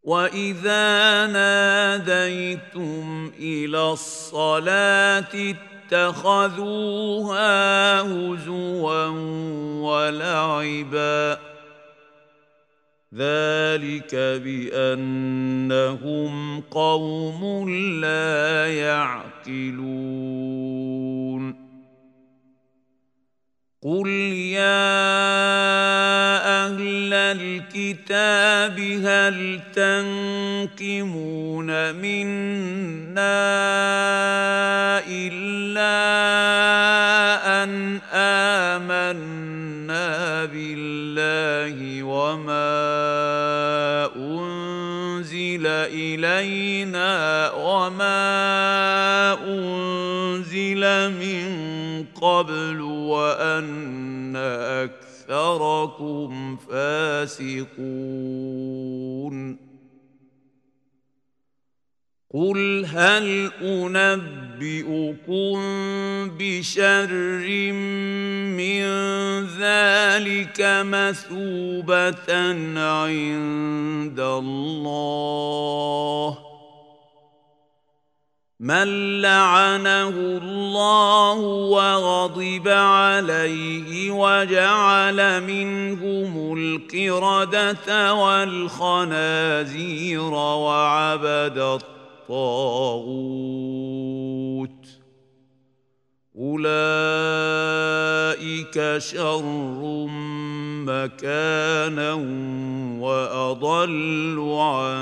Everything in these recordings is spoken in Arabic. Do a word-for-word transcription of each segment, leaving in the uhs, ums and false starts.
وإذا ناديتم إلى الصلاة اتخذوها هزوا ولعبا ذلك بأنهم قوم لا يعقلون قل يا أهل الكتاب هل تنقمون منا إلا أن آمنا بالله وما أنزل إلينا وما أنزل من قبل وأن أكثركم فاسقون قل هل أنبئكم بشر من ذلك مثوبة عند الله من لعنه الله وغضب عليه وجعل منهم القردة والخنازير وعبد الطاغوت أولئك شر مكانا وأضل عن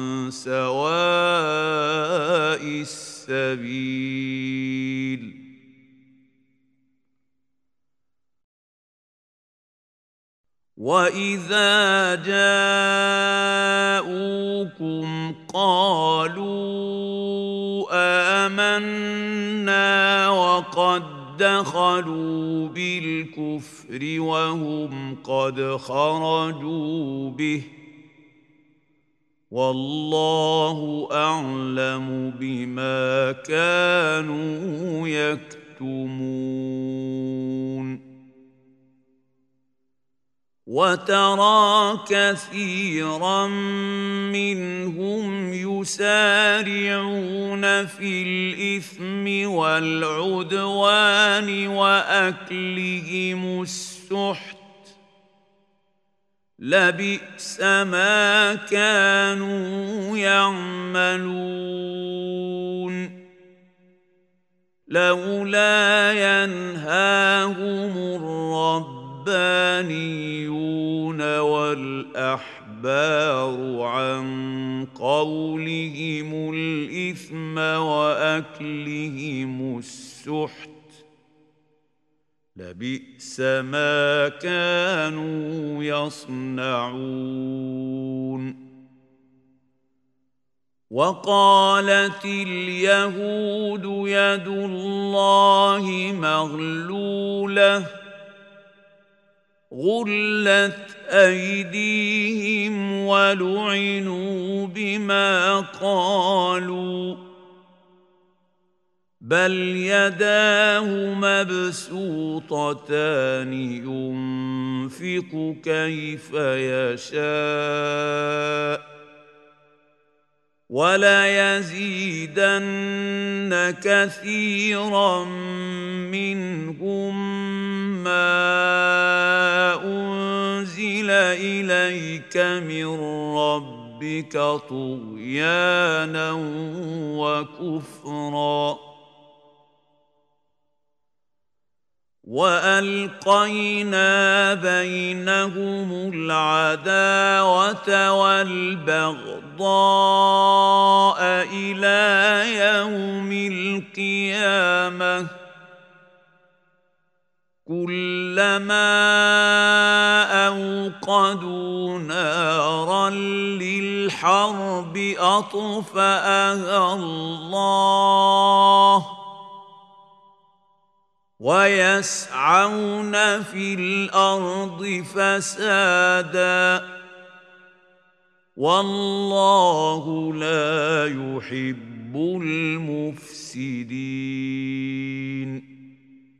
سواء السبيل وإذا جاءوكم قالوا آمنا وقد دخلوا بالكفر وهم قد خرجوا به والله أعلم بما كانوا يكتمون وترى كثيرا منهم يسارعون في الإثم والعدوان وأكلهم السحت لبئس ما كانوا يعملون لولا ينهاهم الرب الربانيون والأحبار عن قولهم الإثم وأكلهم السحت لبئس ما كانوا يصنعون وقالت اليهود يد الله مغلولة غلت أيديهم ولعنوا بما قالوا بل يداه مبسوطتان ينفق كيف يشاء وليزيدن كثيرا منهم ما أنزل إليك من ربك طغيانا وكفرا وألقينا بينهم العداوة والبغضاء إلى يوم القيامة كلما أوقدوا نارا للحرب أطفأها الله ويسعون في الأرض فسادا والله لا يحب المفسدين